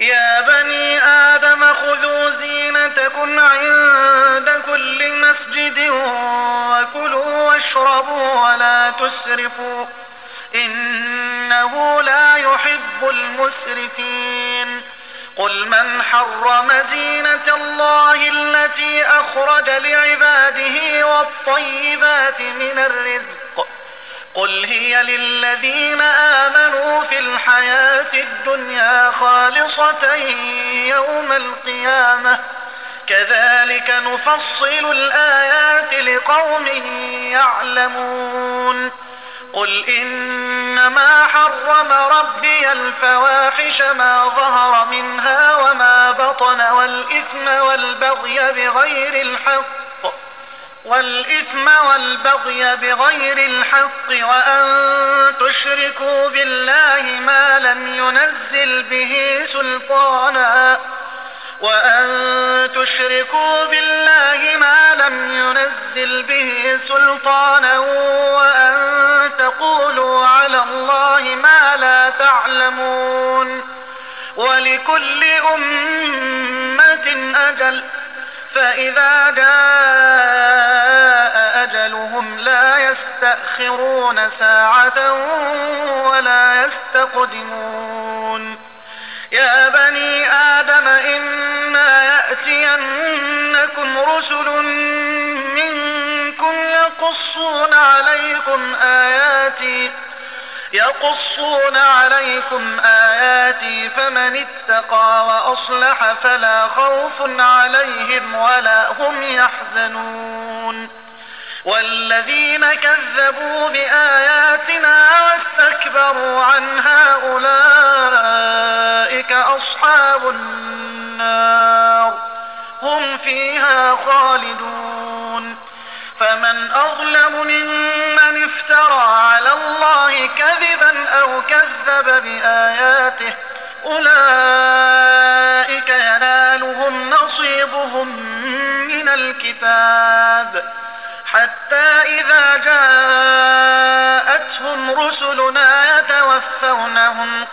يا بني آدم خذوا زينتكم عند كل مسجد وكلوا واشربوا ولا تسرفوا إنه لا يحب المسرفين قل من حرم زينة الله التي أخرج لعباده والطيبات من الرزق قل هي للذين آمنوا في الحياة الدنيا خالصة يوم القيامة كذلك نفصل الآيات لقوم يعلمون قل إنما حرم ربي الفواحش ما ظهر منها وما بطن والإثم والبغي بغير الحق وأن تشركوا بالله ما لم ينزل به سلطانا وأن تقولوا على الله ما لا تعلمون ولكل أمة أجل فإذا جاء أجلهم لا يستأخرون ساعة ولا يستقدمون يا بني آدم إما يأتينكم رسل منكم يقصون عليكم آياتي فمن اتقى وأصلح فلا خوف عليهم ولا هم يحزنون والذين كذبوا بآياتنا واستكبروا عنها أولئك أصحاب النار هم فيها خالدون فمن أظلم ممن افترى على الله كذبا أو كذب بآياته أولئك ينالهم نصيبهم من الكتاب حتى إذا جاءتهم رسلنا يتوفونهم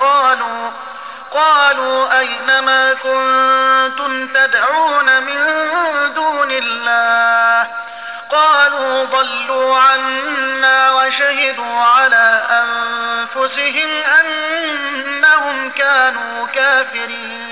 قالوا أين ما كنتم تدعون من دون الله قالوا ضلوا عنا وشهدوا على أنفسهم أنهم كانوا كافرين